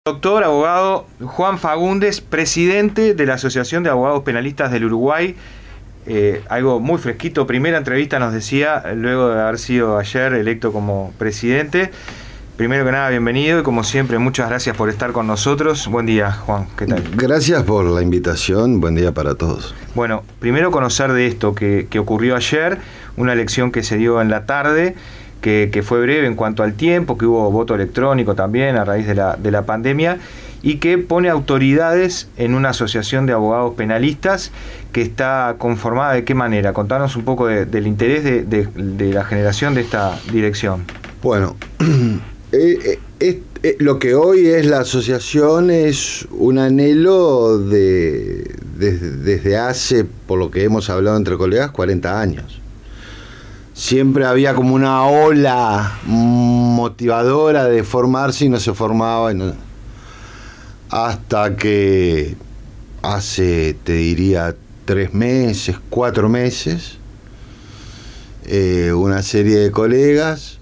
Doctor abogado Juan Fagundes, presidente de la Asociación de Abogados Penalistas del Uruguay. Algo muy fresquito, primera entrevista nos decía, luego de haber sido ayer electo como presidente. Primero que nada, bienvenido y como siempre, muchas gracias por estar con nosotros. Buen día, Juan, ¿qué tal? Gracias por la invitación, buen día para todos. Bueno, primero conocer de esto que ocurrió ayer, una elección que se dio en la tarde, que fue breve en cuanto al tiempo, que hubo voto electrónico también a raíz de la pandemia, y que pone autoridades en una asociación de abogados penalistas que está conformada de qué manera. Contanos un poco del interés de la generación de esta dirección. Bueno, lo que hoy es la asociación es un anhelo desde hace, por lo que hemos hablado entre colegas, 40 años. Siempre había como una ola motivadora de formarse y no se formaba. Hasta que hace, te diría, 3 meses, 4 meses, una serie de colegas,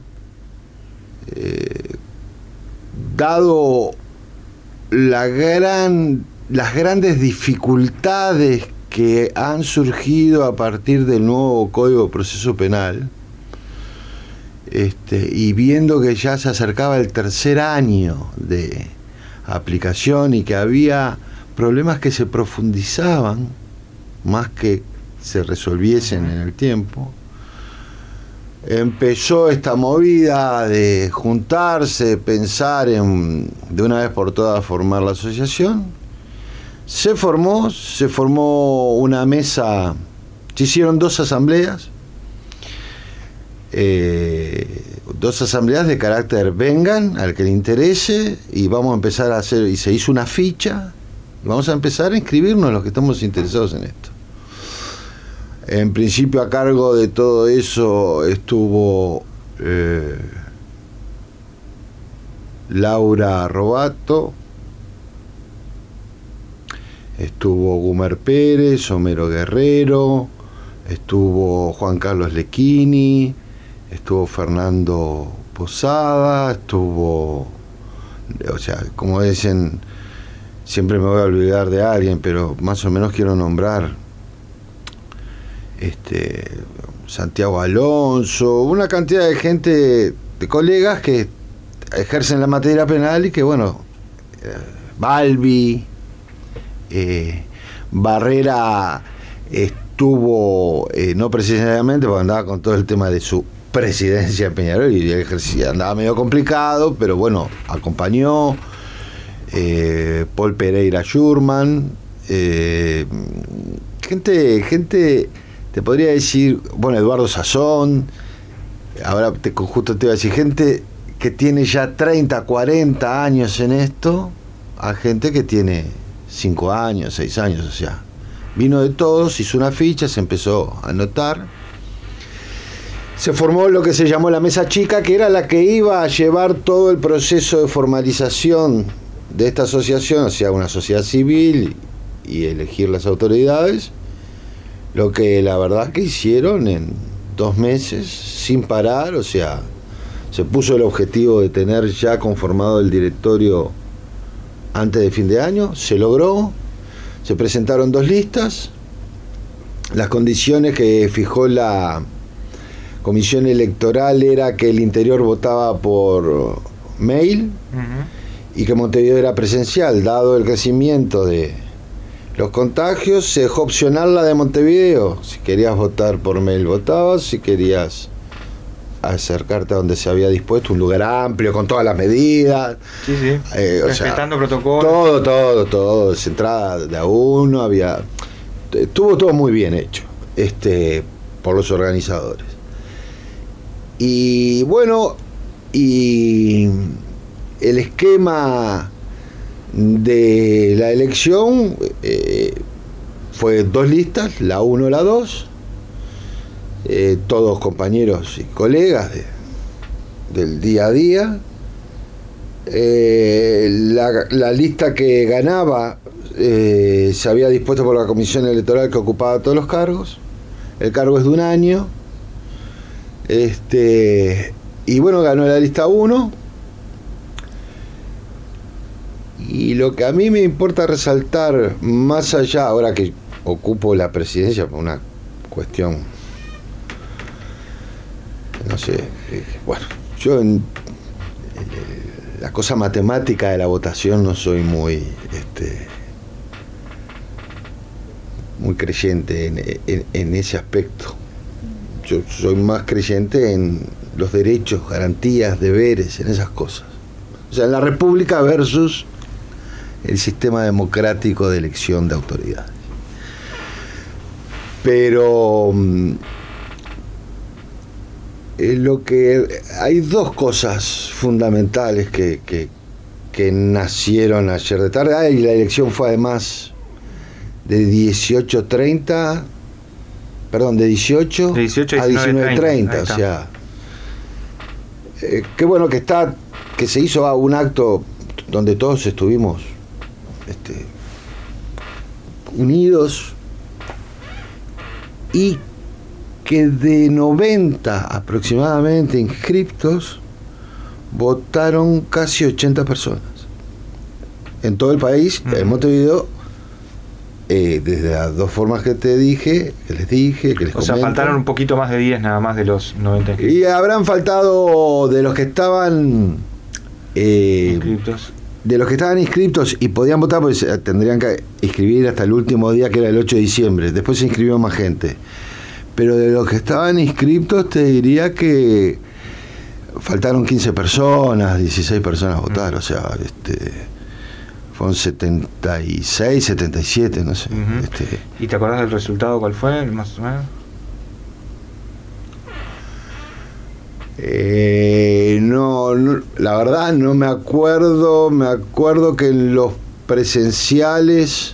dado las grandes dificultades que han surgido a partir del nuevo Código de Proceso Penal, y viendo que ya se acercaba el tercer año de aplicación y que había problemas que se profundizaban más que se resolviesen en el tiempo, empezó esta movida de juntarse, pensar de una vez por todas formar la asociación. Se formó una mesa, se hicieron 2 asambleas, 2 asambleas de carácter vengan al que le interese, y vamos a empezar a hacer, y se hizo una ficha, y vamos a empezar a inscribirnos los que estamos interesados en esto. En principio a cargo de todo eso estuvo Laura Robato, estuvo Gumer Pérez, Homero Guerrero, estuvo Juan Carlos Lequini, estuvo Fernando Posada, estuvo, o sea, como dicen, siempre me voy a olvidar de alguien, pero más o menos quiero nombrar Santiago Alonso, una cantidad de gente, de colegas que ejercen la materia penal y que, bueno, Balbi, Barrera estuvo, no precisamente porque andaba con todo el tema de su presidencia en Peñarol y andaba medio complicado, pero bueno, acompañó. Paul Pereira Schurman, gente, te podría decir, bueno, Eduardo Sazón, ahora justo te iba a decir, gente que tiene ya 30, 40 años en esto, a gente que tiene 5 años, 6 años, o sea, vino de todos, hizo una ficha, se empezó a anotar. Se formó lo que se llamó la mesa chica, que era la que iba a llevar todo el proceso de formalización de esta asociación, o sea, una sociedad civil, y elegir las autoridades. Lo que la verdad que hicieron en 2 meses, sin parar, o sea, se puso el objetivo de tener ya conformado el directorio antes de fin de año, se logró, se presentaron 2 listas, las condiciones que fijó la comisión electoral era que el interior votaba por mail y que Montevideo era presencial. Dado el crecimiento de los contagios, se dejó opcional la de Montevideo. Si querías votar por mail, votabas. Si querías acercarte a donde se había dispuesto, un lugar amplio con todas las medidas, sí. Respetando protocolos, todo, entrada de a uno, estuvo todo muy bien hecho, por los organizadores. Y bueno, y el esquema de la elección fue 2 listas, la 1 y la 2, todos compañeros y colegas del día a día. La lista que ganaba se había dispuesto por la comisión electoral que ocupaba todos los cargos. El cargo es de 1 año. Y bueno, ganó la lista 1. Y lo que a mí me importa resaltar, más allá, ahora que ocupo la presidencia por una cuestión, no sé, bueno, yo en la cosa matemática de la votación no soy muy muy creyente en ese aspecto. Yo soy más creyente en los derechos, garantías, deberes, en esas cosas. O sea, en la República versus el sistema democrático de elección de autoridades. Pero lo que hay dos cosas fundamentales que nacieron ayer de tarde. Y la elección fue además de 18 a 19:30, o sea, qué bueno que se hizo un acto donde todos estuvimos unidos, y que de 90 aproximadamente inscriptos votaron casi 80 personas en todo el país. En Montevideo, desde las dos formas que les dije, que les comento. Sea, faltaron un poquito más de 10 nada más de los 90 inscritos. Y habrán faltado de los que estaban inscriptos. De los que estaban inscriptos y podían votar, pues tendrían que inscribir hasta el último día, que era el 8 de diciembre. Después se inscribió más gente. Pero de los que estaban inscriptos, te diría que faltaron 15 personas, 16 personas votar. O sea, fueron 76, 77, no sé. ¿Y te acordás del resultado? ¿Cuál fue, más o menos? No, la verdad no me acuerdo. Me acuerdo que en los presenciales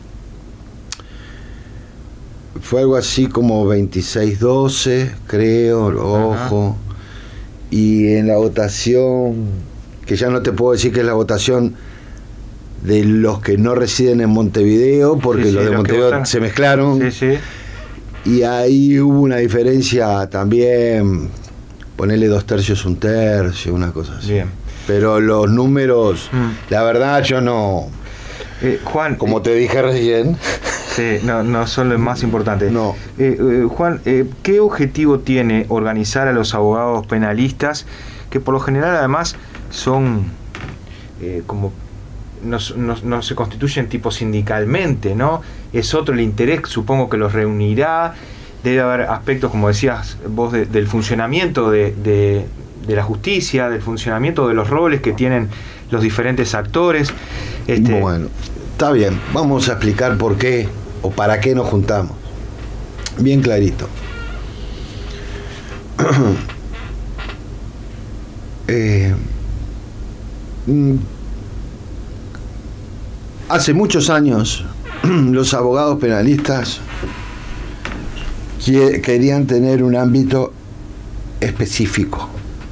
fue algo así como 26-12, creo, ojo. Y en la votación, que ya no te puedo decir que es la votación de los que no residen en Montevideo, porque los de Montevideo se mezclaron. Y ahí hubo una diferencia también, ponerle 2/3, 1/3, una cosa así. Bien. Pero los números, la verdad yo no... Juan, como te dije recién... Sí, no son los más importantes. No. Juan, ¿qué objetivo tiene organizar a los abogados penalistas, que por lo general además son como... No se constituyen tipo sindicalmente, ¿no? Es otro el interés, supongo que los reunirá. Debe haber aspectos, como decías vos, del funcionamiento de la justicia, del funcionamiento de los roles que tienen los diferentes actores. Bueno, está bien, vamos a explicar por qué o para qué nos juntamos. Bien clarito. Hace muchos años los abogados penalistas querían tener un ámbito específico.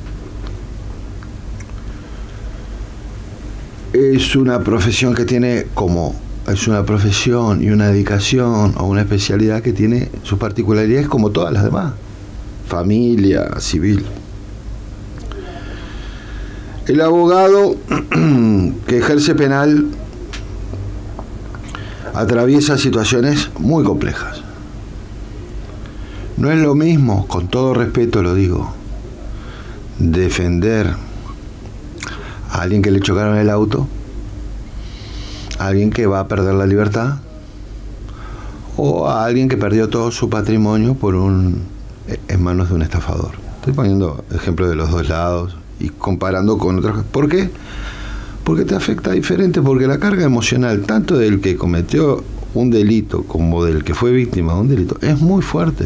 Es una profesión que tiene es una profesión y una dedicación o una especialidad que tiene sus particularidades como todas las demás. Familia, civil. El abogado que ejerce penal atraviesa situaciones muy complejas. No es lo mismo, con todo respeto lo digo, defender a alguien que le chocaron el auto, a alguien que va a perder la libertad, o a alguien que perdió todo su patrimonio en manos de un estafador. Estoy poniendo ejemplos de los dos lados y comparando con otras. ¿Por qué? Porque te afecta diferente, porque la carga emocional, tanto del que cometió un delito como del que fue víctima de un delito, es muy fuerte.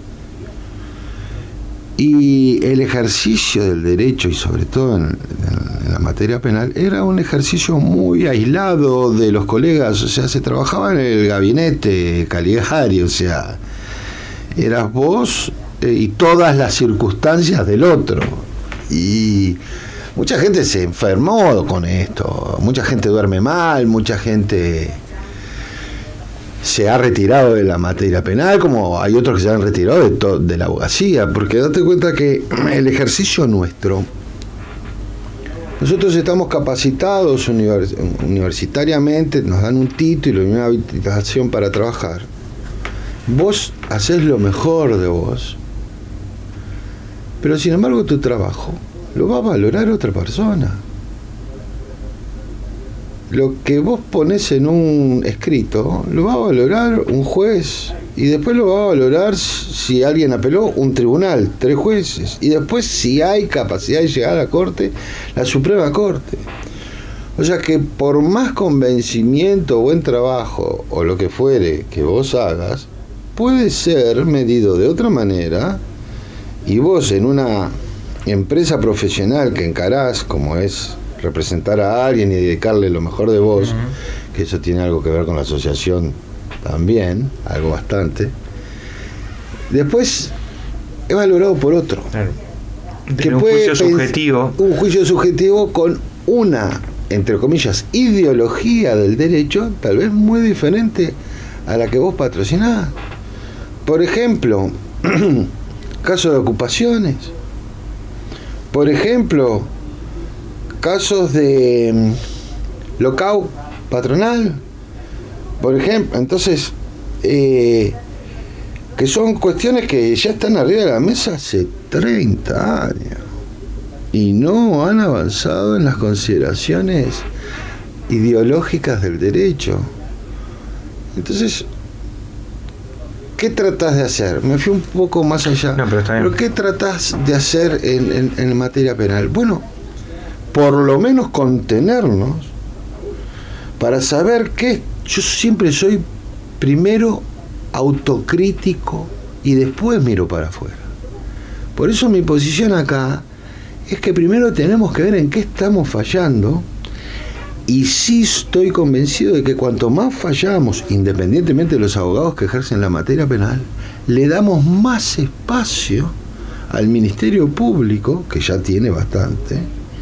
Y el ejercicio del derecho, y sobre todo en la materia penal, era un ejercicio muy aislado de los colegas. O sea, se trabajaba en el gabinete Caligari, o sea, eras vos y todas las circunstancias del otro. Y mucha gente se enfermó con esto, mucha gente duerme mal, mucha gente se ha retirado de la materia penal, como hay otros que se han retirado de la abogacía, porque date cuenta que el ejercicio nuestro Nosotros estamos capacitados universitariamente, nos dan un título y una habilitación para trabajar. Vos hacés lo mejor de vos, pero sin embargo tu trabajo lo va a valorar otra persona. Lo que vos ponés en un escrito lo va a valorar un juez, y después lo va a valorar, si alguien apeló, un tribunal, 3 jueces, y después, si hay capacidad de llegar a la Corte, la Suprema Corte. O sea que por más convencimiento, buen trabajo o lo que fuere que vos hagas, puede ser medido de otra manera, y vos en una empresa profesional que encarás, como es representar a alguien y dedicarle lo mejor de vos, que eso tiene algo que ver con la asociación también, algo bastante, después es valorado por otro. Claro. Que un puede juicio subjetivo. Un juicio subjetivo con una, entre comillas, ideología del derecho, tal vez muy diferente a la que vos patrocinás. Por ejemplo, casos de ocupaciones. Por ejemplo, casos de lockout patronal, por ejemplo. Entonces, que son cuestiones que ya están arriba de la mesa hace 30 años y no han avanzado en las consideraciones ideológicas del derecho. Entonces, ¿qué tratás de hacer? Me fui un poco más allá. No, pero está bien. ¿Pero qué tratás de hacer en materia penal? Bueno, por lo menos contenernos para saber que yo siempre soy primero autocrítico y después miro para afuera. Por eso mi posición acá es que primero tenemos que ver en qué estamos fallando, y sí estoy convencido de que cuanto más fallamos, independientemente de los abogados que ejercen la materia penal, le damos más espacio al Ministerio Público, que ya tiene bastante,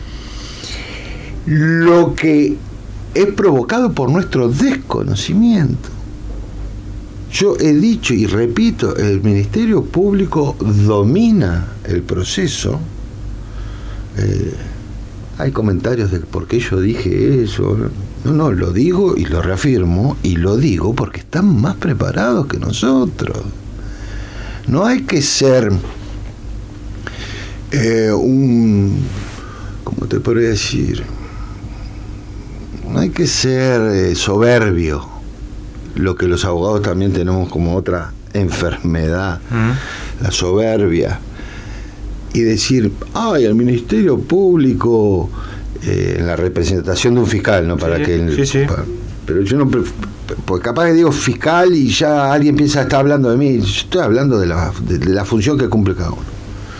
lo que es provocado por nuestro desconocimiento. Yo he dicho y repito, el Ministerio Público domina el proceso. Hay comentarios de por qué yo dije eso. No, lo digo y lo reafirmo, y lo digo porque están más preparados que nosotros. No hay que ser ¿cómo te podría decir? No hay que ser soberbio, lo que los abogados también tenemos como otra enfermedad, la soberbia, y decir, ay, el Ministerio Público, en la representación de un fiscal, ¿no? Para que pero yo no, porque capaz que digo fiscal y ya alguien piensa que está hablando de mí. Yo estoy hablando de la función que cumple cada uno.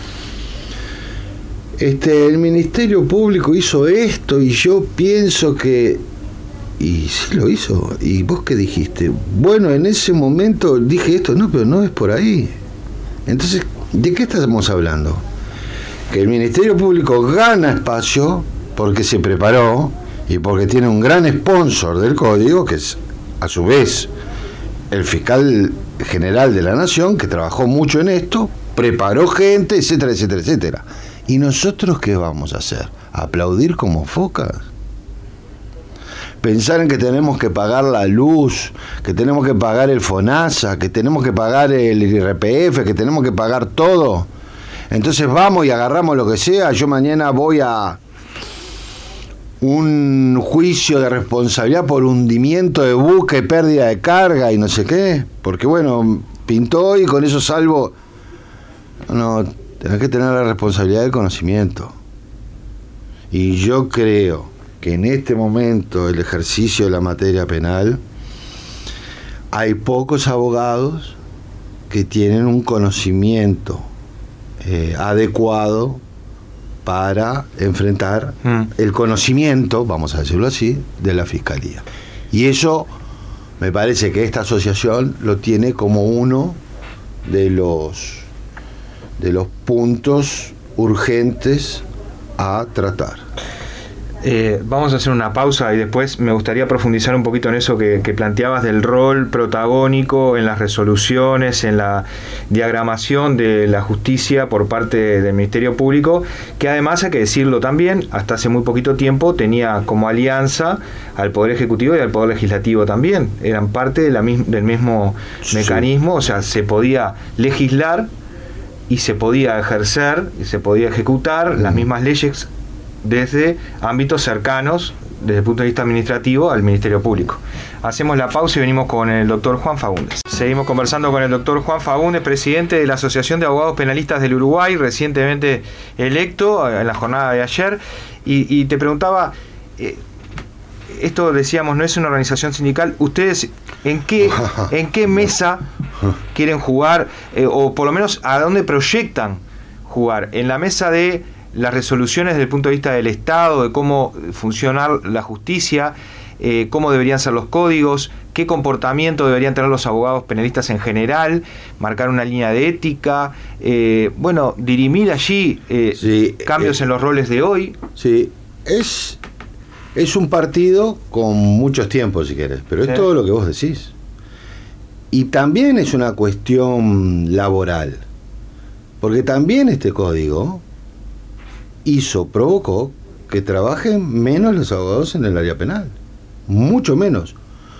El Ministerio Público hizo esto y yo pienso que... Y sí lo hizo. ¿Y vos qué dijiste? Bueno, en ese momento dije esto. No, pero no es por ahí. Entonces, ¿de qué estamos hablando? Que el Ministerio Público gana espacio porque se preparó y porque tiene un gran sponsor del código, que es a su vez el fiscal general de la Nación, que trabajó mucho en esto, preparó gente, etcétera, etcétera, etcétera. ¿Y nosotros qué vamos a hacer? ¿Aplaudir como focas? Pensar en que tenemos que pagar la luz, que tenemos que pagar el FONASA, que tenemos que pagar el IRPF, que tenemos que pagar todo. Entonces vamos y agarramos lo que sea. Yo mañana voy a un juicio de responsabilidad por hundimiento de buque, pérdida de carga y no sé qué. Porque bueno, pintó y con eso salvo. No, tenés que tener la responsabilidad del conocimiento. Y yo creo que en este momento el ejercicio de la materia penal, hay pocos abogados que tienen un conocimiento adecuado para enfrentar el conocimiento, vamos a decirlo así, de la Fiscalía. Y eso me parece que esta asociación lo tiene como uno de los puntos urgentes a tratar. Vamos a hacer una pausa y después me gustaría profundizar un poquito en eso que planteabas del rol protagónico en las resoluciones, en la diagramación de la justicia por parte del Ministerio Público, que además, hay que decirlo también, hasta hace muy poquito tiempo tenía como alianza al Poder Ejecutivo y al Poder Legislativo también. Eran parte del mismo mecanismo, o sea, se podía legislar y se podía ejercer y se podía ejecutar las mismas leyes desde ámbitos cercanos, desde el punto de vista administrativo, al Ministerio Público. Hacemos la pausa y venimos con el doctor Juan Faúndez. Seguimos conversando con el doctor Juan Faúndez, presidente de la Asociación de Abogados Penalistas del Uruguay, recientemente electo en la jornada de ayer. Y te preguntaba, esto decíamos, no es una organización sindical. ¿Ustedes en qué mesa quieren jugar, o por lo menos a dónde proyectan jugar? ¿En la mesa de las resoluciones desde el punto de vista del Estado, de cómo funcionar la justicia, cómo deberían ser los códigos, qué comportamiento deberían tener los abogados penalistas en general, marcar una línea de ética, dirimir allí cambios en los roles de hoy? Sí, es un partido con muchos tiempos, si querés, pero es todo lo que vos decís. Y también es una cuestión laboral, porque también este código provocó que trabajen menos los abogados en el área penal, mucho menos,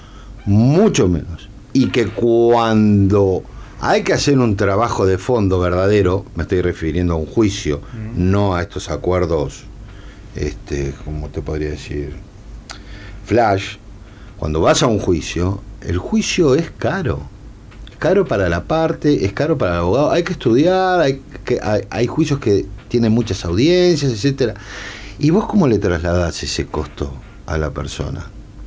y que cuando hay que hacer un trabajo de fondo verdadero, me estoy refiriendo a un juicio, no a estos acuerdos, ¿cómo te podría decir? Flash. Cuando vas a un juicio, el juicio es caro para la parte, es caro para el abogado, hay que estudiar, hay juicios que tienen muchas audiencias, etcétera. ¿Y vos cómo le trasladás ese costo a la persona?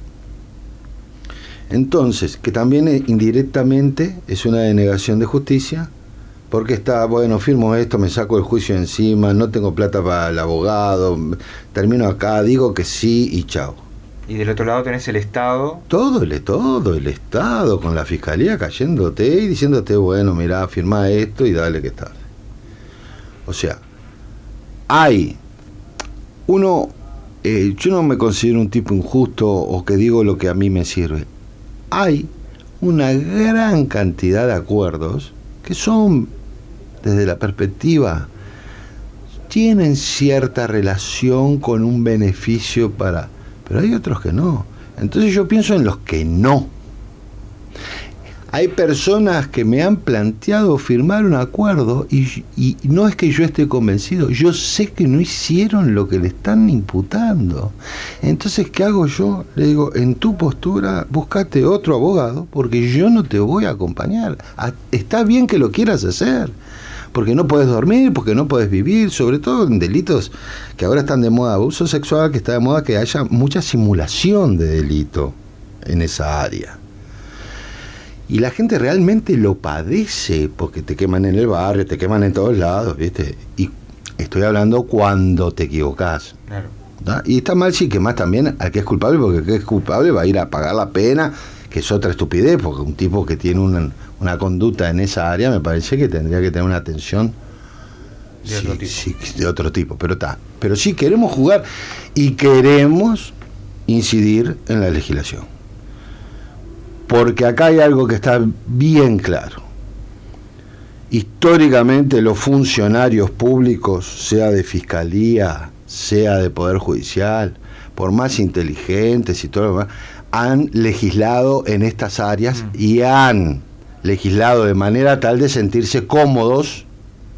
Entonces, que también indirectamente es una denegación de justicia, porque firmo esto, me saco el juicio encima, no tengo plata para el abogado, termino acá, digo que sí y chao. Y del otro lado tenés el Estado. Todo el Estado, con la Fiscalía cayéndote y diciéndote, mirá, firmá esto y dale que tarde. O sea, yo no me considero un tipo injusto o que digo lo que a mí me sirve. Hay una gran cantidad de acuerdos que son, desde la perspectiva, tienen cierta relación con un beneficio pero hay otros que no. Entonces yo pienso en los que no. Hay personas que me han planteado firmar un acuerdo y no es que yo esté convencido, yo sé que no hicieron lo que le están imputando. Entonces, ¿qué hago yo? Le digo, en tu postura, búscate otro abogado, porque yo no te voy a acompañar. Está bien que lo quieras hacer, porque no puedes dormir, porque no puedes vivir, sobre todo en delitos que ahora están de moda, abuso sexual, que está de moda que haya mucha simulación de delito en esa área. Y la gente realmente lo padece, porque te queman en el barrio, te queman en todos lados, ¿viste? Y estoy hablando cuando te equivocás. Claro. ¿Da? Y está mal si quemás también al que es culpable, porque el que es culpable va a ir a pagar la pena, que es otra estupidez, porque un tipo que tiene una conducta en esa área me parece que tendría que tener una atención de otro tipo. Pero sí queremos jugar y queremos incidir en la legislación. Porque acá hay algo que está bien claro. Históricamente los funcionarios públicos, sea de fiscalía, sea de poder judicial, por más inteligentes y todo lo demás, han legislado en estas áreas y han legislado de manera tal de sentirse cómodos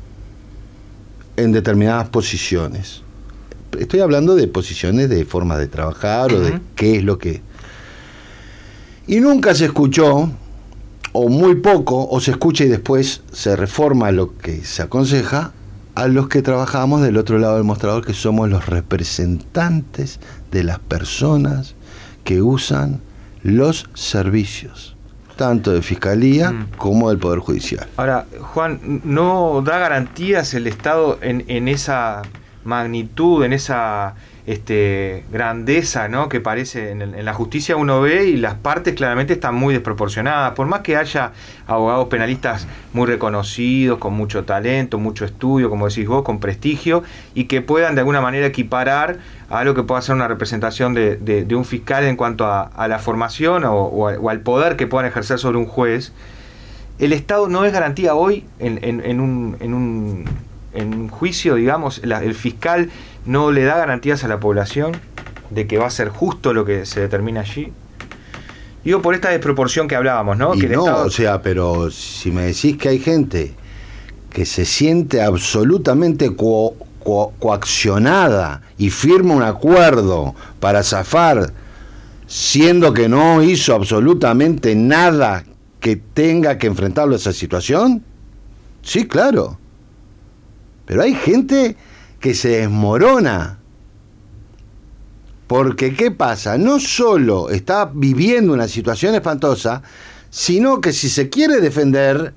en determinadas posiciones. Estoy hablando de posiciones de forma de trabajar o de qué es lo que... Y nunca se escuchó, o muy poco, o se escucha y después se reforma lo que se aconseja, a los que trabajamos del otro lado del mostrador, que somos los representantes de las personas que usan los servicios, tanto de Fiscalía como del Poder Judicial. Ahora, Juan, ¿no da garantías el Estado en esa magnitud, en grandeza, ¿no?, que parece en la justicia uno ve, y las partes claramente están muy desproporcionadas, por más que haya abogados penalistas muy reconocidos, con mucho talento, mucho estudio, como decís vos, con prestigio, y que puedan de alguna manera equiparar a lo que pueda ser una representación de un fiscal en cuanto a la formación o al poder que puedan ejercer sobre un juez. El Estado no es garantía hoy en un juicio, digamos, el fiscal no le da garantías a la población de que va a ser justo lo que se determina allí. Digo, por esta desproporción que hablábamos, ¿no? Y que el no, Estado... o sea, pero si me decís que hay gente que se siente absolutamente coaccionada y firma un acuerdo para zafar, siendo que no hizo absolutamente nada que tenga que enfrentarlo a esa situación, sí, claro. Pero hay gente que se desmorona. Porque, ¿qué pasa? No solo está viviendo una situación espantosa, sino que si se quiere defender,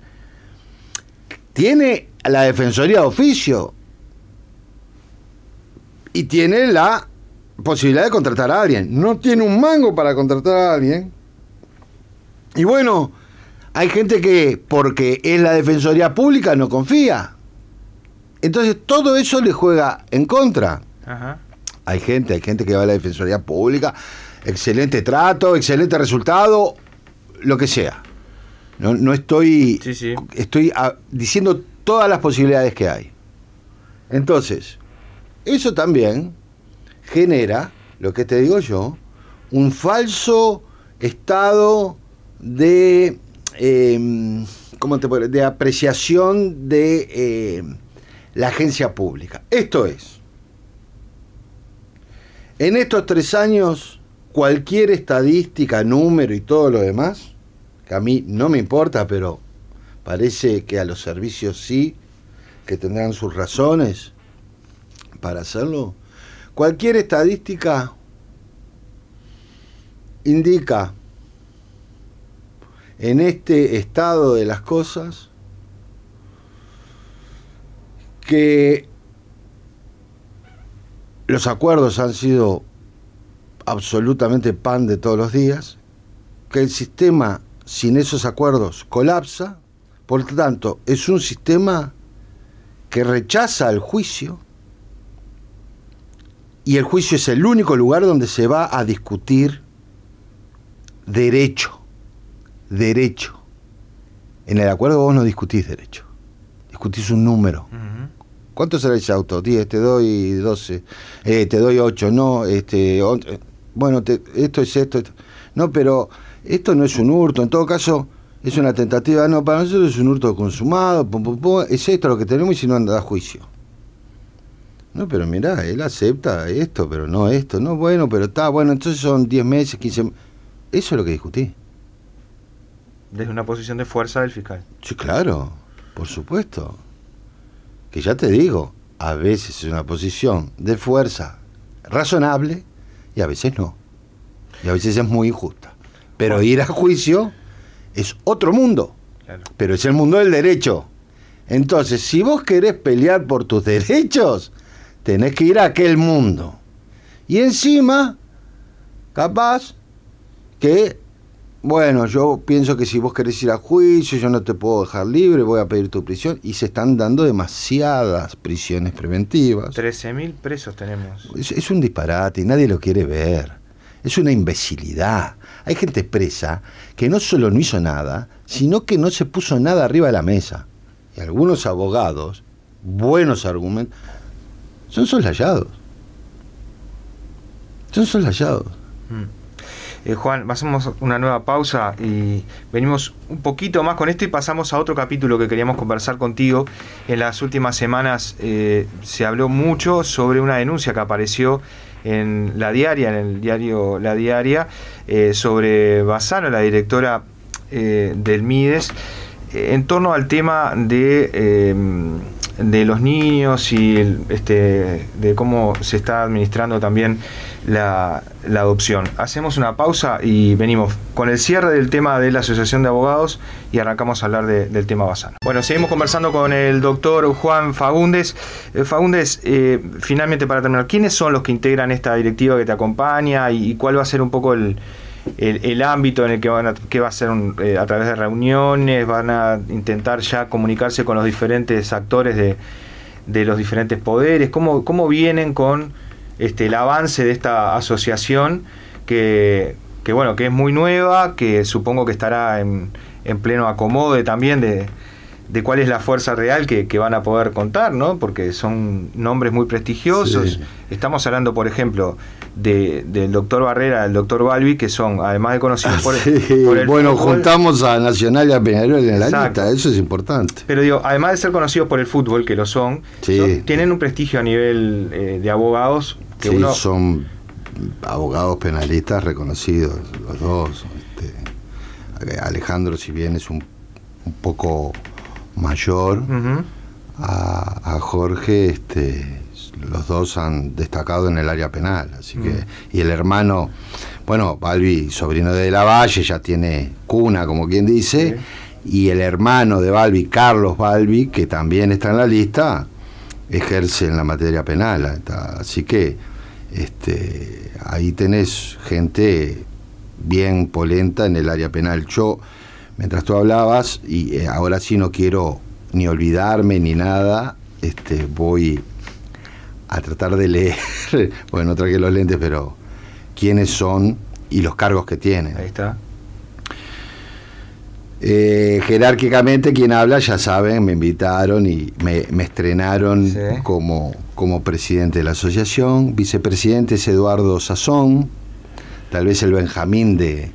tiene la defensoría de oficio y tiene la posibilidad de contratar a alguien. No tiene un mango para contratar a alguien. Y bueno, hay gente que, porque es la defensoría pública, no confía. Entonces todo eso le juega en contra. Ajá. Hay gente que va a la defensoría pública, excelente trato, excelente resultado, lo que sea. No estoy... Sí. Estoy diciendo todas las posibilidades que hay. Entonces, eso también genera, lo que te digo yo, un falso estado de... de apreciación de la agencia pública. Esto es, en estos 3 años, cualquier estadística, número y todo lo demás, que a mí no me importa, pero parece que a los servicios sí, que tendrán sus razones para hacerlo, cualquier estadística indica, en este estado de las cosas, que los acuerdos han sido absolutamente pan de todos los días, que el sistema sin esos acuerdos colapsa, por lo tanto es un sistema que rechaza el juicio, y el juicio es el único lugar donde se va a discutir derecho. En el acuerdo vos no discutís derecho, discutís un número. Uh-huh. ¿Cuánto será ese auto? 10, te doy 12, te doy 8, no, bueno, esto es esto. No, pero esto no es un hurto, en todo caso es una tentativa, no, para nosotros es un hurto consumado, es esto lo que tenemos y si no anda a juicio. No, pero mirá, él acepta esto, pero no esto, no, bueno, pero está, bueno, entonces son 10 meses, 15 meses, eso es lo que discutí. Desde una posición de fuerza del fiscal. Sí, claro, por supuesto. Que ya te digo, a veces es una posición de fuerza razonable y a veces no. Y a veces es muy injusta. Pero ir a juicio es otro mundo. Claro. Pero es el mundo del derecho. Entonces, si vos querés pelear por tus derechos, tenés que ir a aquel mundo. Y encima, capaz que... Bueno, yo pienso que si vos querés ir a juicio, yo no te puedo dejar libre, voy a pedir tu prisión. Y se están dando demasiadas prisiones preventivas. 13.000 presos tenemos. Es un disparate y nadie lo quiere ver. Es una imbecilidad. Hay gente presa que no solo no hizo nada, sino que no se puso nada arriba de la mesa. Y algunos abogados, buenos argumentos, son soslayados. Juan, hacemos una nueva pausa y venimos un poquito más con esto y pasamos a otro capítulo que queríamos conversar contigo. En las últimas semanas se habló mucho sobre una denuncia que apareció en La Diaria, en el diario La Diaria, sobre Bassano, la directora del MIDES, en torno al tema de los niños y de cómo se está administrando también la adopción. Hacemos una pausa y venimos con el cierre del tema de la Asociación de Abogados y arrancamos a hablar del tema Bassano. Bueno, seguimos conversando con el doctor Juan Fagundes. Fagundes, finalmente para terminar, ¿quiénes son los que integran esta directiva que te acompaña y cuál va a ser un poco el ámbito en el que que va a ser a través de reuniones? ¿Van a intentar ya comunicarse con los diferentes actores de los diferentes poderes? ¿Cómo vienen con el avance de esta asociación que es muy nueva, que supongo que estará en pleno acomode también de cuál es la fuerza real que van a poder contar, ¿no? Porque son nombres muy prestigiosos. Sí. Estamos hablando, por ejemplo, del doctor Barrera, del doctor Balbi, que son, además de conocidos por el bueno, fútbol, juntamos a Nacional y a Peñarol en la lista, eso es importante. Pero digo, además de ser conocidos por el fútbol, que lo son, tienen un prestigio a nivel de abogados. Que son abogados penalistas reconocidos, los dos. Alejandro, si bien es un poco mayor, a Jorge, los dos han destacado en el área penal, así que, y el hermano, bueno, Balbi, sobrino de la Valle, ya tiene cuna, como quien dice, y el hermano de Balbi, Carlos Balbi, que también está en la lista, ejerce en la materia penal, así que ahí tenés gente bien polenta en el área penal. Yo, mientras tú hablabas, y ahora sí no quiero ni olvidarme ni nada, voy a tratar de leer, bueno, no traje los lentes, pero quiénes son y los cargos que tienen. Ahí está. Jerárquicamente, quien habla, ya saben, me invitaron y me estrenaron como presidente de la asociación. Vicepresidente es Eduardo Sazón, tal vez el Benjamín de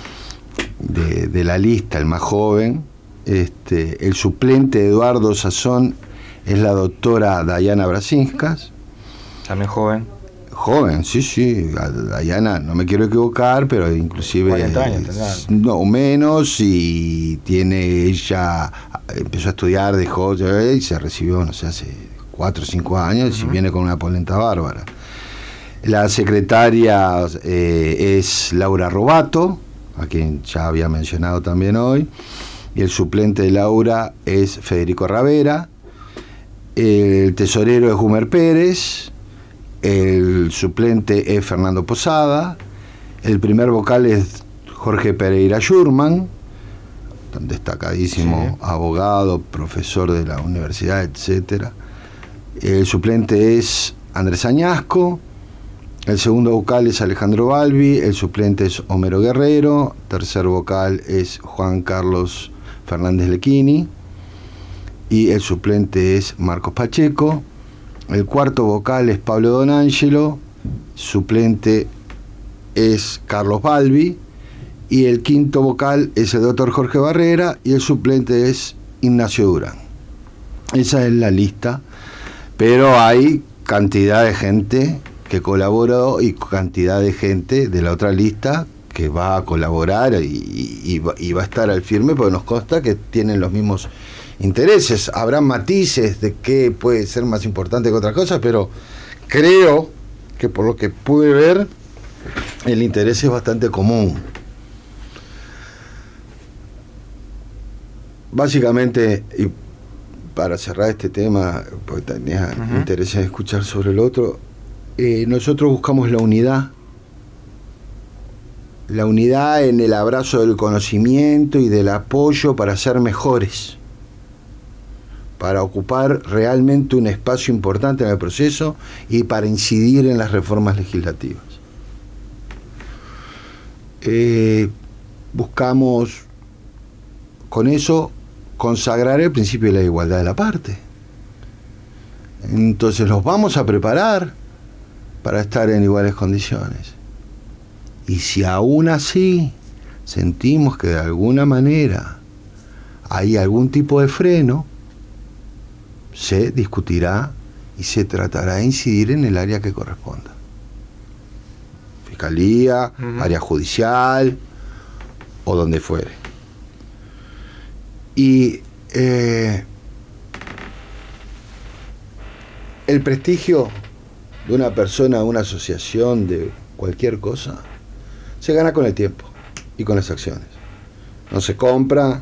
la lista, el más joven. El suplente de Eduardo Sazón es la doctora Dayana Brasinskas. También joven. Joven, sí, Dayana, no me quiero equivocar, pero inclusive 40 años no menos, y ella empezó a estudiar, dejó y se recibió, no sé, hace 4 o 5 años, y viene con una polenta bárbara. La secretaria es Laura Robato, a quien ya había mencionado también hoy, y el suplente de Laura es Federico Ravera. El tesorero es Humer Pérez. El suplente es Fernando Posada. El primer vocal es Jorge Pereira Schurman, tan destacadísimo abogado, profesor de la universidad, etcétera. El suplente es Andrés Añasco. El segundo vocal es Alejandro Balbi. El suplente es Homero Guerrero. Tercer vocal es Juan Carlos Fernández Lequini. Y el suplente es Marcos Pacheco. El cuarto vocal es Pablo Donangelo, suplente es Carlos Balbi, y el quinto vocal es el doctor Jorge Barrera, y el suplente es Ignacio Durán. Esa es la lista, pero hay cantidad de gente que colaboró y cantidad de gente de la otra lista que va a colaborar y va a estar al firme, porque nos consta que tienen los mismos intereses. Habrá matices de qué puede ser más importante que otra cosa, pero creo que por lo que pude ver el interés es bastante común. Básicamente, y para cerrar este tema, porque tenía interés en escuchar sobre el otro, nosotros buscamos la unidad en el abrazo del conocimiento y del apoyo para ser mejores, para ocupar realmente un espacio importante en el proceso y para incidir en las reformas legislativas. Buscamos con eso consagrar el principio de la igualdad de la parte. Entonces nos vamos a preparar para estar en iguales condiciones. Y si aún así sentimos que de alguna manera hay algún tipo de freno, se discutirá y se tratará de incidir en el área que corresponda. Fiscalía, área judicial o donde fuere. Y el prestigio de una persona, una asociación, de cualquier cosa, se gana con el tiempo y con las acciones. No se compra,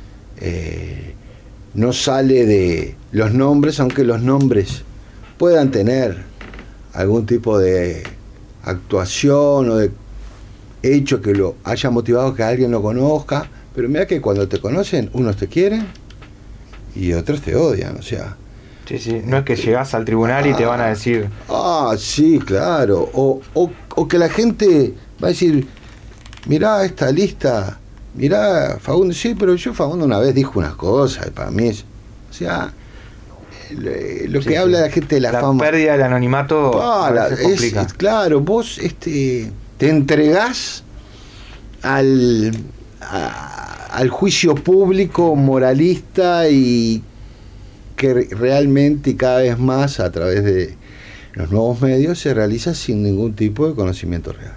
no sale de los nombres, aunque los nombres puedan tener algún tipo de actuación o de hecho que lo haya motivado que alguien lo conozca, pero mira que cuando te conocen, unos te quieren y otros te odian, o sea. Sí, sí, no es que llegás al tribunal y te van a decir... Sí, claro, o que la gente va a decir, mirá esta lista, mirá Facundo, sí, pero yo Facundo una vez dijo unas cosas, y para mí es, o sea, lo que habla la gente de la fama. La pérdida del anonimato complica. Claro, vos te entregás al juicio público moralista y que realmente y cada vez más a través de los nuevos medios se realiza sin ningún tipo de conocimiento real.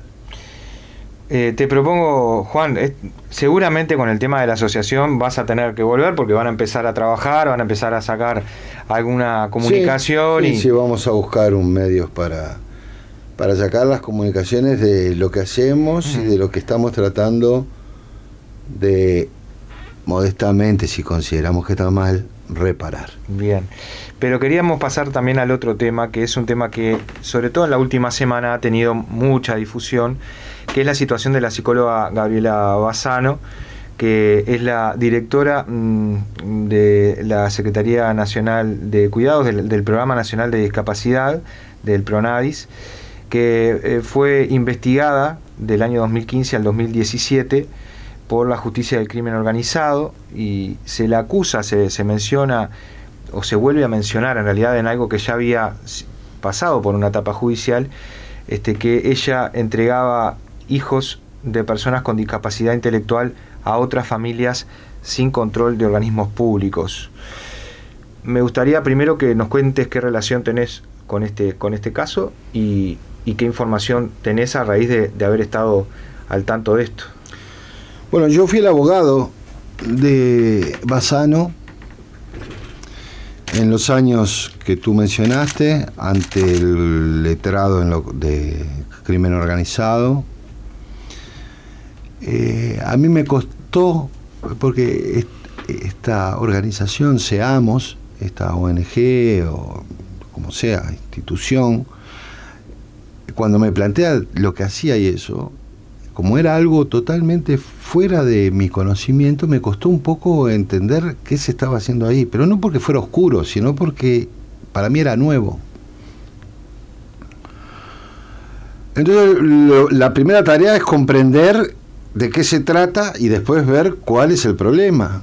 Te propongo, Juan, seguramente con el tema de la asociación vas a tener que volver porque van a empezar a trabajar, van a empezar a sacar alguna comunicación. Sí, vamos a buscar un medio para sacar las comunicaciones de lo que hacemos y de lo que estamos tratando de, modestamente, si consideramos que está mal, reparar. Bien, pero queríamos pasar también al otro tema, que es un tema que sobre todo en la última semana ha tenido mucha difusión, que es la situación de la psicóloga Gabriela Bassano, que es la directora de la Secretaría Nacional de Cuidados del Programa Nacional de Discapacidad, del PRONADIS, que fue investigada del año 2015 al 2017 por la justicia del crimen organizado, y se la acusa, se menciona o se vuelve a mencionar en realidad en algo que ya había pasado por una etapa judicial, que ella entregaba hijos de personas con discapacidad intelectual a otras familias sin control de organismos públicos. Me gustaría primero que nos cuentes qué relación tenés con este caso y qué información tenés a raíz de haber estado al tanto de esto. Bueno, yo fui el abogado de Bassano en los años que tú mencionaste, ante el letrado de crimen organizado. A mí me costó, porque esta organización, Seamos, esta ONG o como sea, institución, cuando me plantea lo que hacía y eso, como era algo totalmente fuera de mi conocimiento, me costó un poco entender qué se estaba haciendo ahí, pero no porque fuera oscuro, sino porque para mí era nuevo. Entonces, la primera tarea es comprender de qué se trata y después ver cuál es el problema.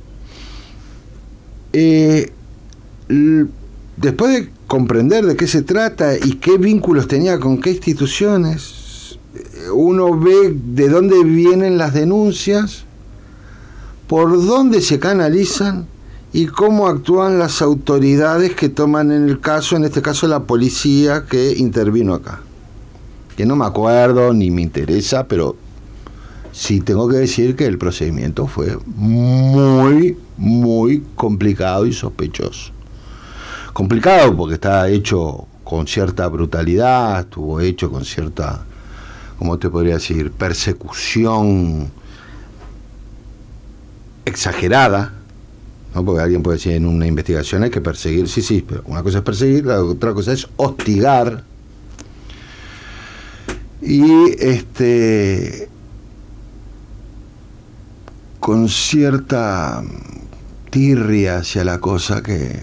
Después de comprender de qué se trata y qué vínculos tenía con qué instituciones, uno ve de dónde vienen las denuncias, por dónde se canalizan y cómo actúan las autoridades que toman en el caso, en este caso la policía que intervino acá. Que no me acuerdo ni me interesa, pero sí tengo que decir que el procedimiento fue muy, muy complicado y sospechoso. Complicado porque está hecho con cierta brutalidad, estuvo hecho con cierta, ¿cómo te podría decir?, persecución exagerada, ¿no? Porque alguien puede decir, en una investigación hay que perseguir, sí, pero una cosa es perseguir, la otra cosa es hostigar. Y con cierta tirria hacia la cosa que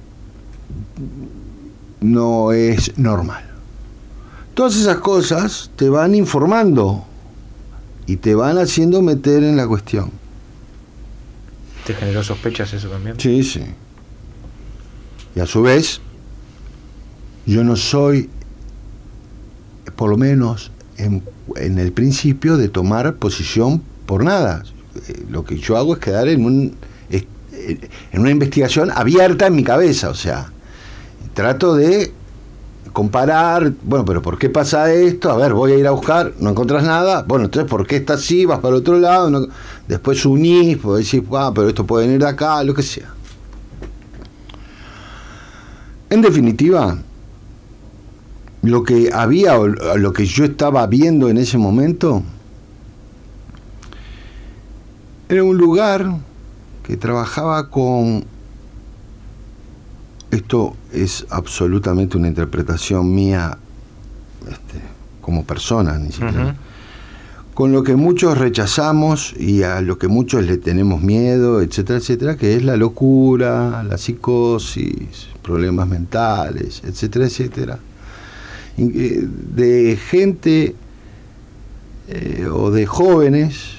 no es normal. Todas esas cosas te van informando y te van haciendo meter en la cuestión. ¿Te generó sospechas eso también? Sí. Y a su vez, yo no soy, por lo menos en el principio, de tomar posición por nada. Lo que yo hago es quedar en una investigación abierta en mi cabeza, o sea, trato de comparar, bueno, pero ¿por qué pasa esto? A ver, voy a ir a buscar, no encontrás nada, bueno, entonces ¿por qué está así? Vas para el otro lado, no, después unís, podés decir, pero esto puede venir de acá, lo que sea. En definitiva, lo que había, o lo que yo estaba viendo en ese momento, era un lugar que trabajaba con, esto es absolutamente una interpretación mía, como persona, ni siquiera, con lo que muchos rechazamos y a lo que muchos le tenemos miedo, etcétera, etcétera, que es la locura, la psicosis, problemas mentales, etcétera, etcétera, de gente o de jóvenes,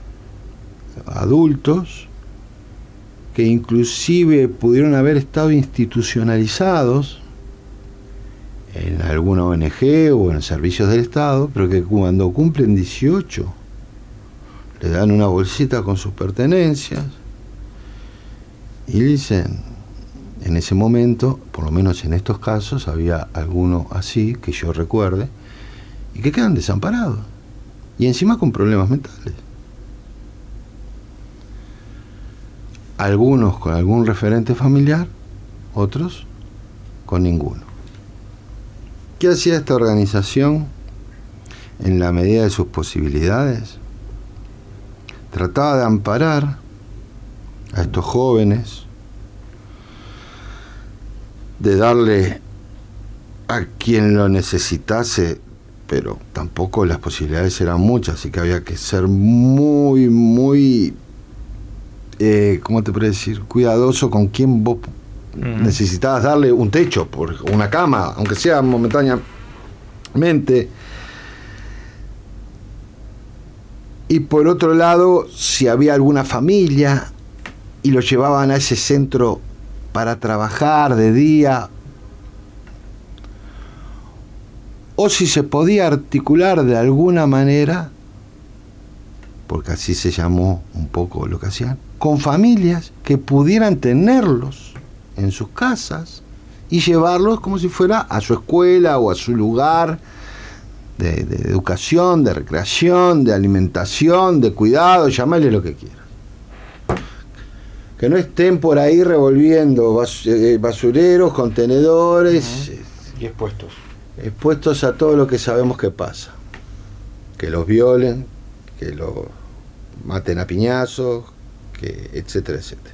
adultos, que inclusive pudieron haber estado institucionalizados en alguna ONG o en servicios del Estado, pero que cuando cumplen 18 le dan una bolsita con sus pertenencias y dicen, en ese momento, por lo menos en estos casos, había alguno así, que yo recuerde, y que quedan desamparados, y encima con problemas mentales. Algunos con algún referente familiar, otros con ninguno. ¿Qué hacía esta organización en la medida de sus posibilidades? Trataba de amparar a estos jóvenes, de darle a quien lo necesitase, pero tampoco las posibilidades eran muchas, así que había que ser muy, muy, ¿cómo te puedo decir?, cuidadoso con quien vos necesitabas darle un techo, una cama, aunque sea momentáneamente. Y por otro lado, si había alguna familia y lo llevaban a ese centro para trabajar de día, o si se podía articular de alguna manera, porque así se llamó un poco lo que hacían, con familias que pudieran tenerlos en sus casas y llevarlos como si fuera a su escuela o a su lugar de educación, de recreación, de alimentación, de cuidado, llamarle lo que quieras. Que no estén por ahí revolviendo basureros, contenedores y expuestos a todo lo que sabemos que pasa, que los violen, que los maten a piñazos, que etcétera, etcétera.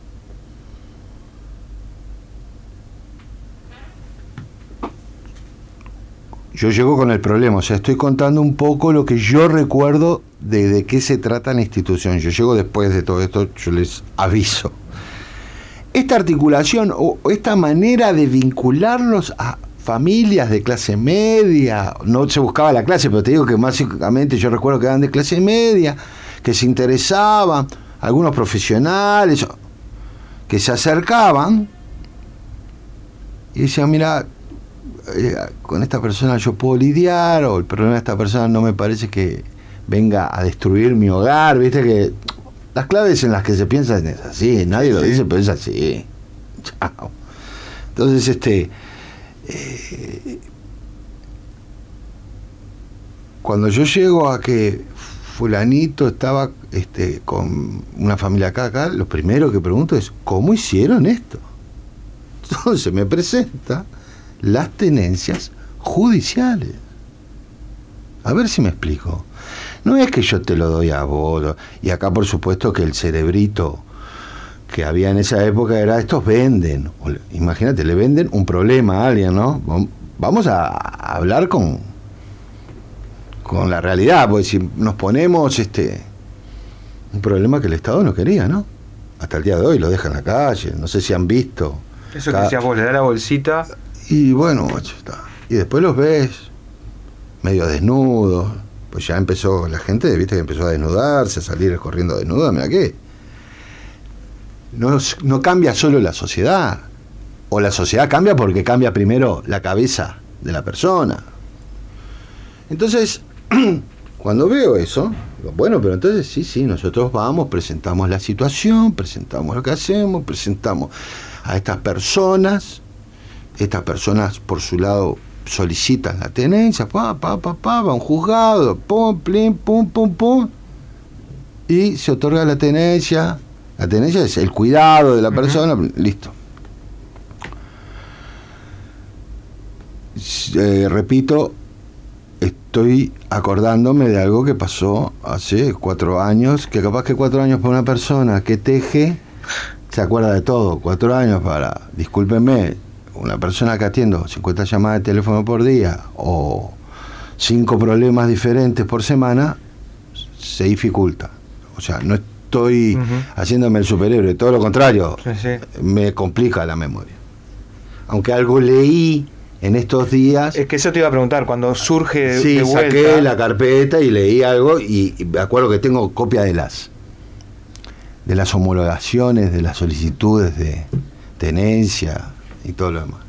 Yo llego con el problema, o sea, estoy contando un poco lo que yo recuerdo de qué se trata la institución. Yo llego después de todo esto, yo les aviso. Esta articulación o esta manera de vincularlos a familias de clase media, no se buscaba la clase, pero te digo que básicamente yo recuerdo que eran de clase media, que se interesaban, algunos profesionales, que se acercaban y decían, mira, con esta persona yo puedo lidiar, o el problema de esta persona no me parece que venga a destruir mi hogar, viste que las claves en las que se piensa es así, nadie lo dice, pero es así. Chao. Entonces, cuando yo llego a que fulanito estaba con una familia acá, lo primero que pregunto es, ¿cómo hicieron esto? Entonces me presenta las tenencias judiciales. A ver si me explico. No es que yo te lo doy a vos, y acá por supuesto que el cerebrito que había en esa época era, estos venden, imagínate, le venden un problema a alguien, ¿no? Vamos a hablar con la realidad, porque si nos ponemos un problema que el Estado no quería, ¿no? Hasta el día de hoy lo dejan en la calle, no sé si han visto. Eso que decías vos, le da la bolsita. Y bueno, está. Y después los ves medio desnudos, pues ya empezó la gente, viste que empezó a desnudarse, a salir corriendo desnuda, mira qué. No cambia solo la sociedad, o la sociedad cambia porque cambia primero la cabeza de la persona. Entonces, cuando veo eso, digo, bueno, pero entonces sí, nosotros vamos, presentamos la situación, presentamos lo que hacemos, presentamos a estas personas por su lado solicitan la tenencia, va a un juzgado, pum, y se otorga la tenencia. La tenencia es el cuidado de la persona, listo. repito, estoy acordándome de algo que pasó hace 4 años, que capaz que 4 años para una persona que teje se acuerda de todo. 4 años para, discúlpenme, una persona que atiendo 50 llamadas de teléfono por día o 5 problemas diferentes por semana, se dificulta. O sea, no estoy haciéndome el superhéroe, todo lo contrario, me complica la memoria. Aunque algo leí en estos días. Es que eso te iba a preguntar, cuando surge sí, de vuelta. Saqué la carpeta y leí algo y me acuerdo que tengo copia de las homologaciones, de las solicitudes de tenencia y todo lo demás.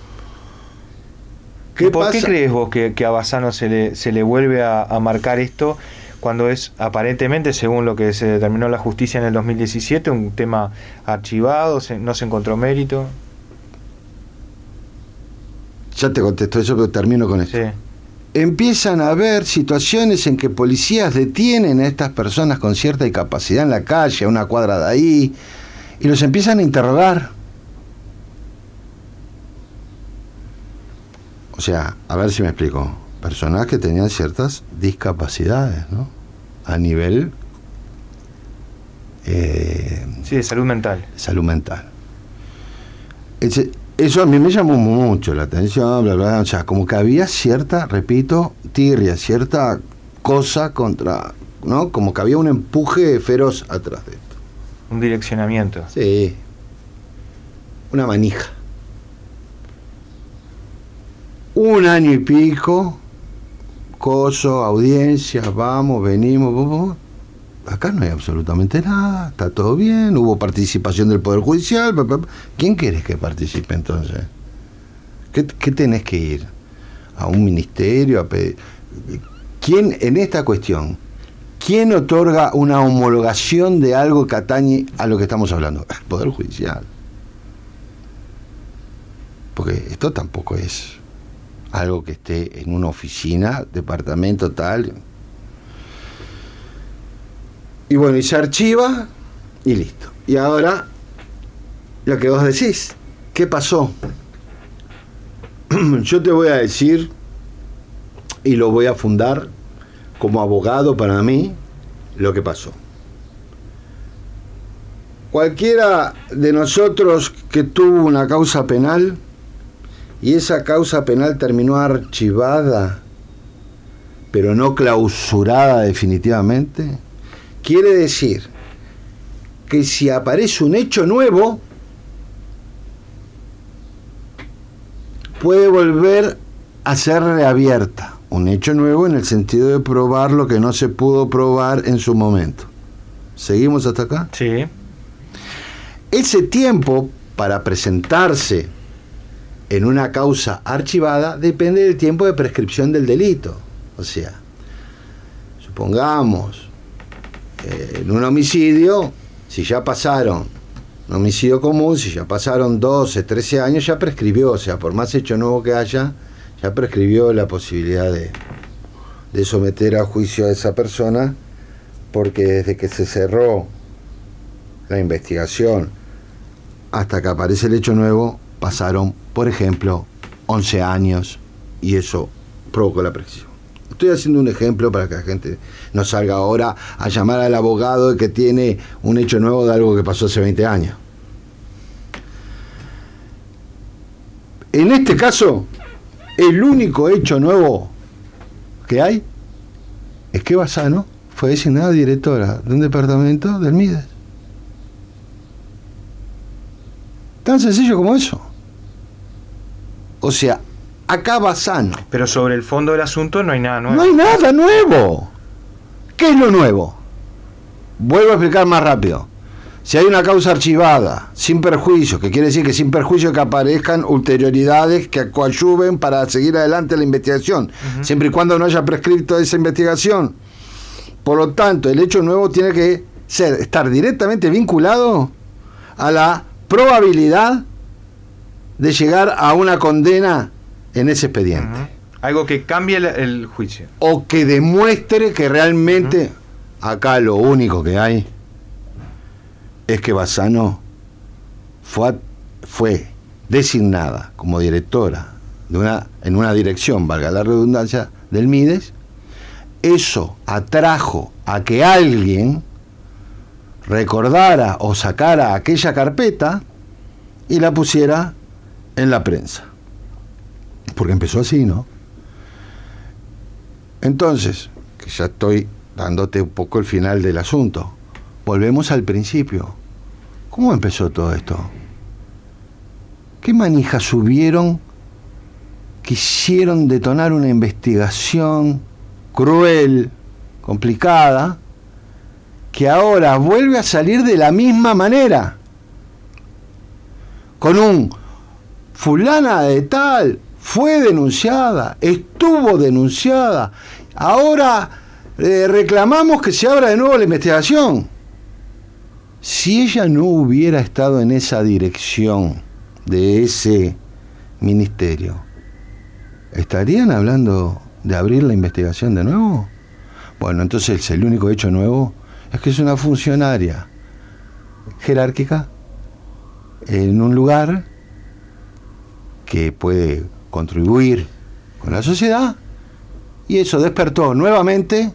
¿Por qué crees vos que a Bassano se le vuelve a marcar esto cuando es aparentemente, según lo que se determinó la justicia en el 2017, un tema archivado, no se encontró mérito? Ya te contesto eso, pero termino con esto. Sí. Empiezan a haber situaciones en que policías detienen a estas personas con cierta discapacidad en la calle, a una cuadra de ahí, y los empiezan a interrogar. O sea, a ver si me explico. Personas que tenían ciertas discapacidades, ¿no? A nivel... sí, de salud mental. Salud mental. Eso a mí me llamó mucho la atención, bla, bla, bla. O sea, como que había cierta, repito, tirria, cierta cosa contra... ¿no? Como que había un empuje feroz atrás de esto. Un direccionamiento. Sí. Una manija. 1 año y pico, coso, audiencia, vamos, venimos, acá no hay absolutamente nada, está todo bien, hubo participación del Poder Judicial, ¿quién querés que participe entonces? ¿Qué tenés que ir? ¿A un ministerio? A pedir? ¿Quién, en esta cuestión, quién otorga una homologación de algo que atañe a lo que estamos hablando? El Poder Judicial. Porque esto tampoco es algo que esté en una oficina, departamento tal. Y bueno, y se archiva y listo. Y ahora, lo que vos decís, ¿qué pasó? Yo te voy a decir, y lo voy a fundar como abogado para mí, lo que pasó. Cualquiera de nosotros que tuvo una causa penal, y esa causa penal terminó archivada, pero no clausurada definitivamente, quiere decir que si aparece un hecho nuevo, puede volver a ser reabierta. Un hecho nuevo en el sentido de probar lo que no se pudo probar en su momento. ¿Seguimos hasta acá? Sí. Ese tiempo para presentarse en una causa archivada depende del tiempo de prescripción del delito. O sea, supongamos, en un homicidio, si ya pasaron, un homicidio común, si ya pasaron 12, 13 años, ya prescribió. O sea, por más hecho nuevo que haya, ya prescribió la posibilidad de someter a juicio a esa persona, porque desde que se cerró la investigación hasta que aparece el hecho nuevo, pasaron, por ejemplo, 11 años, y eso provocó la prescripción. Estoy haciendo un ejemplo para que la gente no salga ahora a llamar al abogado que tiene un hecho nuevo de algo que pasó hace 20 años. En este caso, el único hecho nuevo que hay es que Bassano fue designada directora de un departamento del Mides. Tan sencillo como eso. O sea, acá Bassano. Pero sobre el fondo del asunto no hay nada nuevo. No hay nada nuevo. ¿Qué es lo nuevo? Vuelvo a explicar más rápido. Si hay una causa archivada, sin perjuicio, que quiere decir que sin perjuicio que aparezcan ulterioridades que coadyuven para seguir adelante la investigación, siempre y cuando no haya prescrito esa investigación. Por lo tanto, el hecho nuevo tiene que estar directamente vinculado a la probabilidad de llegar a una condena en ese expediente. Algo que cambie el juicio. O que demuestre que realmente acá lo único que hay es que Bassano fue designada como directora en una dirección, valga la redundancia, del Mides, eso atrajo a que alguien recordara o sacara aquella carpeta y la pusiera en la prensa. Porque empezó así, ¿no? Entonces, que ya estoy dándote un poco el final del asunto, volvemos al principio. ¿Cómo empezó todo esto? ¿Qué manijas hubieron? Quisieron detonar una investigación cruel, complicada, que ahora vuelve a salir de la misma manera, con un fulana de tal, fue denunciada, estuvo denunciada, ahora reclamamos que se abra de nuevo la investigación. Si ella no hubiera estado en esa dirección de ese ministerio, ¿estarían hablando de abrir la investigación de nuevo? Bueno, entonces el único hecho nuevo es que es una funcionaria jerárquica en un lugar que puede contribuir con la sociedad, y eso despertó nuevamente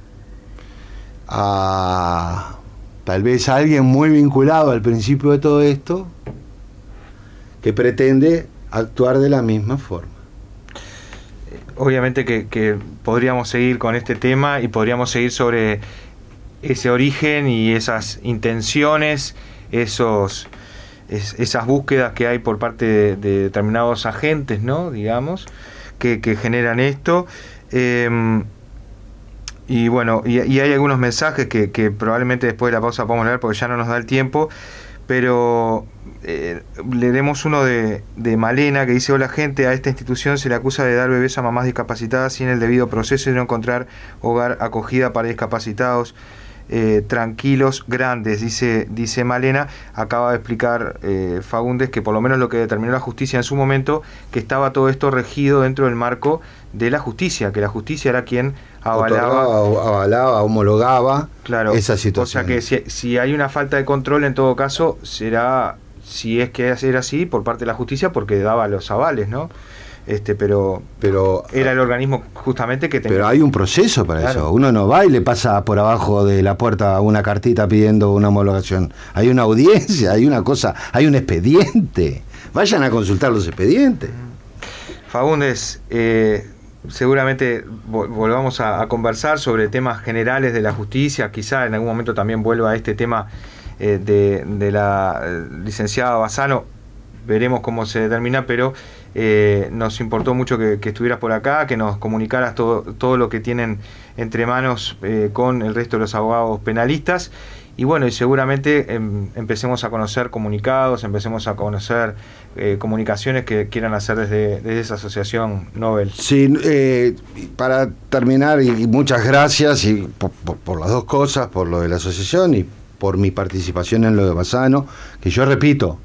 a tal vez a alguien muy vinculado al principio de todo esto, que pretende actuar de la misma forma. Obviamente que podríamos seguir con este tema y podríamos seguir sobre ese origen y esas intenciones, esas búsquedas que hay por parte de determinados agentes, ¿no? Digamos, que generan esto. Y bueno, y hay algunos mensajes que probablemente después de la pausa podamos leer porque ya no nos da el tiempo, pero leeremos uno de Malena, que dice: hola gente, a esta institución se le acusa de dar bebés a mamás discapacitadas sin el debido proceso y no encontrar hogar acogida para discapacitados tranquilos, grandes, dice Malena. Acaba de explicar Faúndez que por lo menos lo que determinó la justicia en su momento, que estaba todo esto regido dentro del marco de la justicia, que la justicia era quien avalaba, homologaba, claro, esa situación. O sea que si hay una falta de control, en todo caso será, si es que era así, por parte de la justicia, porque daba los avales, ¿no? Pero era el organismo justamente que tenía. Pero hay un proceso para claro. Eso. Uno no va y le pasa por abajo de la puerta una cartita pidiendo una homologación. Hay una audiencia, hay una cosa, hay un expediente. Vayan a consultar los expedientes. Faúndez, seguramente volvamos a conversar sobre temas generales de la justicia. Quizá en algún momento también vuelva a este tema de la licenciada Bassano. Veremos cómo se determina, pero nos importó mucho que estuvieras por acá, que nos comunicaras todo lo que tienen entre manos con el resto de los abogados penalistas. Y bueno, y seguramente empecemos a conocer comunicados, empecemos a conocer comunicaciones que quieran hacer desde esa asociación Nobel. Sí, para terminar, y muchas gracias y por las dos cosas, por lo de la asociación y por mi participación en lo de Bassano, que yo repito,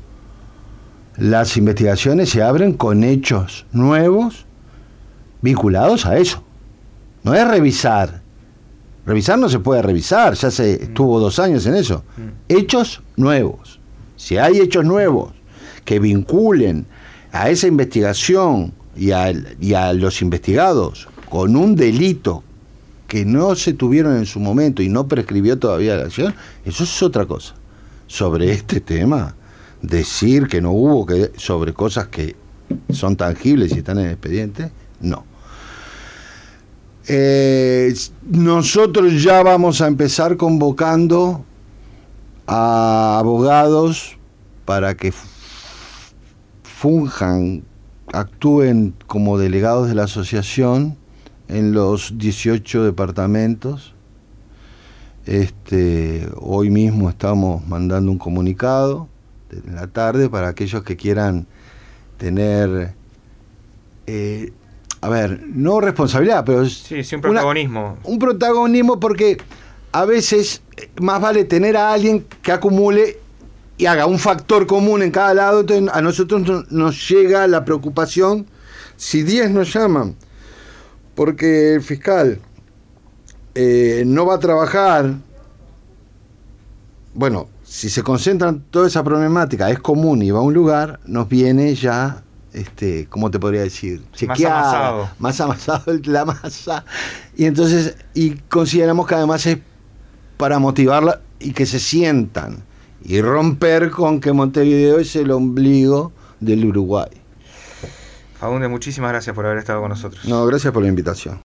las investigaciones se abren con hechos nuevos vinculados a eso. No es revisar. Revisar no se puede revisar, ya se estuvo 2 años en eso. Hechos nuevos. Si hay hechos nuevos que vinculen a esa investigación y a los investigados con un delito que no se tuvieron en su momento y no prescribió todavía la acción, eso es otra cosa. Sobre este tema, decir que no hubo, sobre cosas que son tangibles y están en el expediente, no. Nosotros ya vamos a empezar convocando a abogados para que funjan, actúen como delegados de la asociación en los 18 departamentos. Hoy mismo estamos mandando un comunicado en la tarde para aquellos que quieran tener no responsabilidad, pero sí, un protagonismo. Un protagonismo, porque a veces más vale tener a alguien que acumule y haga un factor común en cada lado. Entonces a nosotros nos llega la preocupación si 10 nos llaman, porque el fiscal no va a trabajar. Bueno, si se concentran toda esa problemática, es común y va a un lugar, nos viene ya ¿cómo te podría decir? Más amasado. Más amasado la masa. Y entonces, y consideramos que además es para motivarla y que se sientan. Y romper con que Montevideo es el ombligo del Uruguay. Faúndez, muchísimas gracias por haber estado con nosotros. No, gracias por la invitación.